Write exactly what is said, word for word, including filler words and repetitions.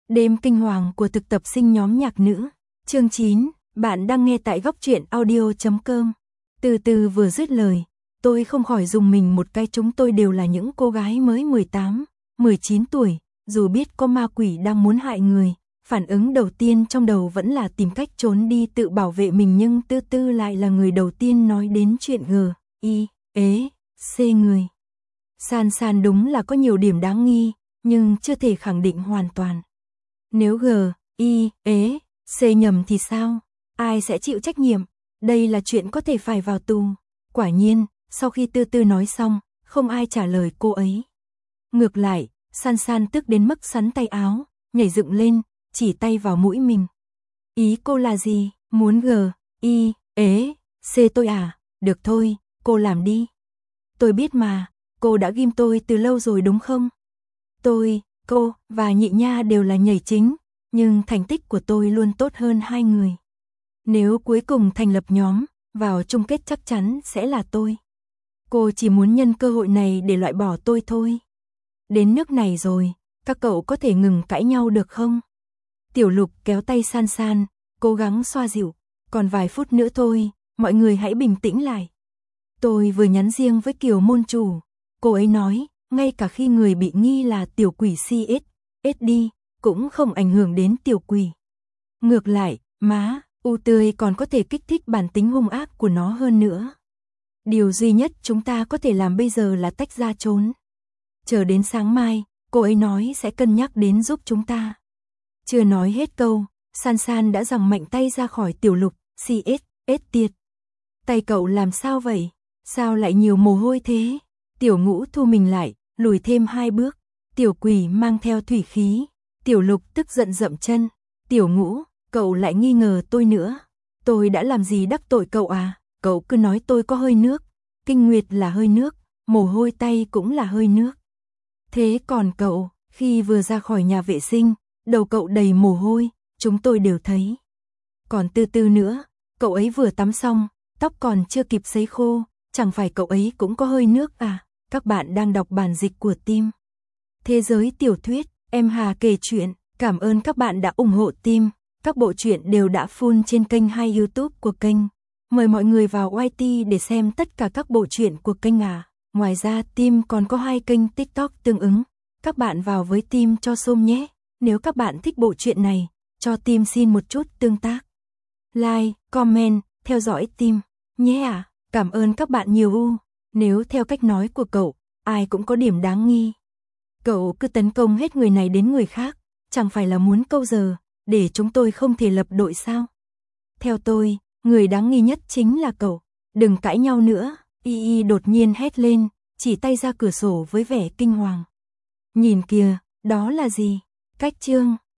Đêm kinh hoàng của thực tập sinh nhóm nhạc nữ. Chương chín, bạn đang nghe tại góc truyện audio chấm com. Từ từ vừa dứt lời, tôi không khỏi dùng mình một cái, chúng tôi đều là những cô gái mới mười tám, mười chín tuổi, dù biết có ma quỷ đang muốn hại người, phản ứng đầu tiên trong đầu vẫn là tìm cách trốn đi tự bảo vệ mình, nhưng Tư Tư lại là người đầu tiên nói đến chuyện G, I, ế, C người. San San đúng là có nhiều điểm đáng nghi, nhưng chưa thể khẳng định hoàn toàn. Nếu G, I, ế, C nhầm thì sao? Ai sẽ chịu trách nhiệm? Đây là chuyện có thể phải vào tù. Quả nhiên, sau khi Tư Tư nói xong, không ai trả lời cô ấy. Ngược lại, San San tức đến mức sắn tay áo, nhảy dựng lên, chỉ tay vào mũi mình. Ý cô là gì? Muốn G, I, ế, C tôi à? Được thôi, cô làm đi. Tôi biết mà, cô đã ghim tôi từ lâu rồi đúng không? Tôi, cô và Nhị Nha đều là nhảy chính, nhưng thành tích của tôi luôn tốt hơn hai người. Nếu cuối cùng thành lập nhóm, vào chung kết chắc chắn sẽ là tôi. Cô chỉ muốn nhân cơ hội này để loại bỏ tôi thôi. Đến nước này rồi, các cậu có thể ngừng cãi nhau được không? Tiểu Lục kéo tay San San, cố gắng xoa dịu. Còn vài phút nữa thôi, mọi người hãy bình tĩnh lại. Tôi vừa nhắn riêng với Kiều môn chủ, cô ấy nói, ngay cả khi người bị nghi là tiểu quỷ xê ét, ét đê, cũng không ảnh hưởng đến tiểu quỷ. Ngược lại, má, u tươi còn có thể kích thích bản tính hung ác của nó hơn nữa. Điều duy nhất chúng ta có thể làm bây giờ là tách ra trốn. Chờ đến sáng mai, cô ấy nói sẽ cân nhắc đến giúp chúng ta. Chưa nói hết câu, San San đã giằng mạnh tay ra khỏi Tiểu Lục, xê ét, ét tiệt. Tay cậu làm sao vậy? Sao lại nhiều mồ hôi thế? Tiểu Ngũ thu mình lại, lùi thêm hai bước. Tiểu quỷ mang theo thủy khí. Tiểu Lục tức giận dậm chân. Tiểu Ngũ, cậu lại nghi ngờ tôi nữa. Tôi đã làm gì đắc tội cậu à? Cậu cứ nói tôi có hơi nước. Kinh nguyệt là hơi nước, mồ hôi tay cũng là hơi nước. Thế còn cậu, khi vừa ra khỏi nhà vệ sinh, đầu cậu đầy mồ hôi, chúng tôi đều thấy. Còn Tư Tư nữa, cậu ấy vừa tắm xong, tóc còn chưa kịp sấy khô, chẳng phải cậu ấy cũng có hơi nước à? Các bạn đang đọc bản dịch của Tim Thế giới tiểu thuyết, em Hà kể chuyện. Cảm ơn các bạn đã ủng hộ Tim. Các bộ truyện đều đã full trên kênh hay YouTube của kênh. Mời mọi người vào i tê để xem tất cả các bộ truyện của kênh à. Ngoài ra Tim còn có hai kênh TikTok tương ứng. Các bạn vào với Tim cho xôm nhé. Nếu các bạn thích bộ truyện này, cho Tim xin một chút tương tác. Like, comment, theo dõi Tim nhé à. Cảm ơn các bạn nhiều u. Nếu theo cách nói của cậu, ai cũng có điểm đáng nghi. Cậu cứ tấn công hết người này đến người khác, chẳng phải là muốn câu giờ, để chúng tôi không thể lập đội sao? Theo tôi, người đáng nghi nhất chính là cậu. Đừng cãi nhau nữa, Y Y đột nhiên hét lên, chỉ tay ra cửa sổ với vẻ kinh hoàng. Nhìn kìa, đó là gì? Cách chương.